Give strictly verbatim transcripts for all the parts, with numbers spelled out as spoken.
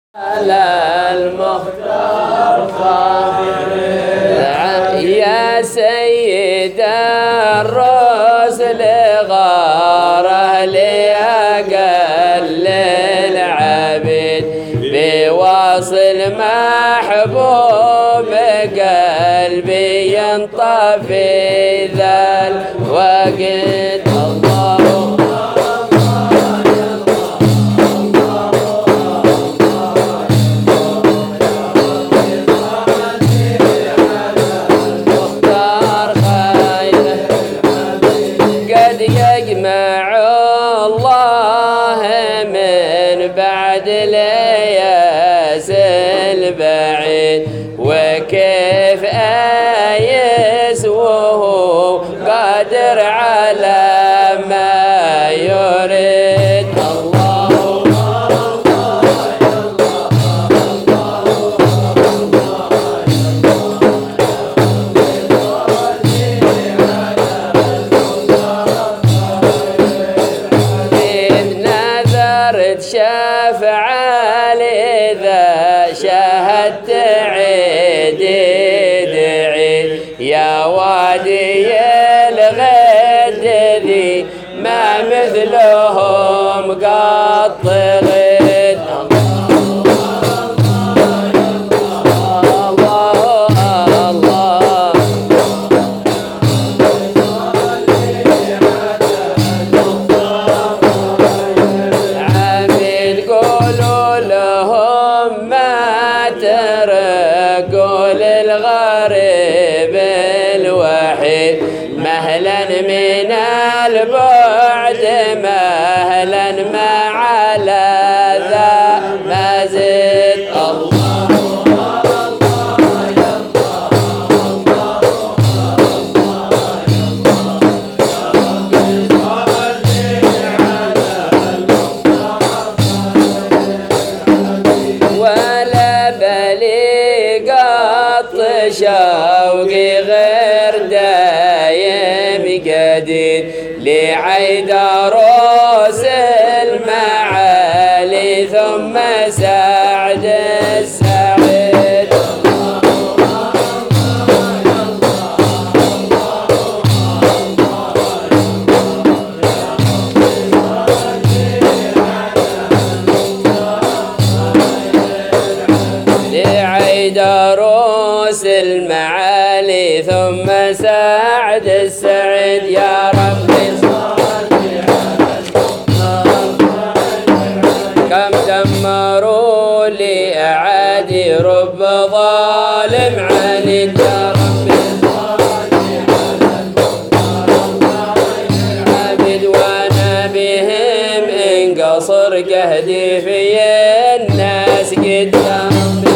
على المختار خاطر يا سيد الرسل غاره لأقل العبيد بواصل محبوب قلبي ينطفي ذا الوقت. يجمع الله من بعد لياس البعيد وكيف آيس وهو قادر على ما يريد. شفعل إذا شاهدت عيد دعي يا وادي الغد ذي ما مثلهم قط غد. قول الغريب الوحيد مهلا من البعد مهلا ما على ذا ما زد. الله شوقي غير دايم جديد لعيد روس المعالي ثم سعد السعيد. لعيد روس المعالي ثم سعد السعيد يا ربي كم دمروا لي أعادي رب ظالم عنيد يا ربي عبد وانا بهم انقصر قهدي في الناس قد يا ربي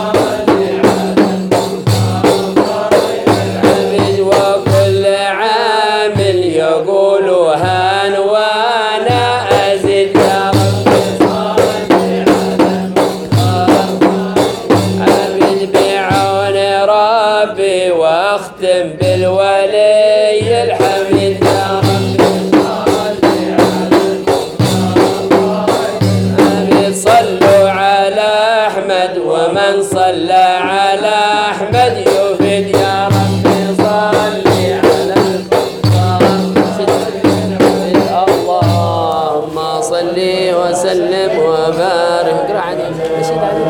يقولوا هان وانا ازيد يا ربي عبد بعون ربي واختم بالولي الحميد يا ربي عبد صلوا على احمد ومن صلى على احمد يفيد يا ربي صلي على اللهم صل وسلم وبارك.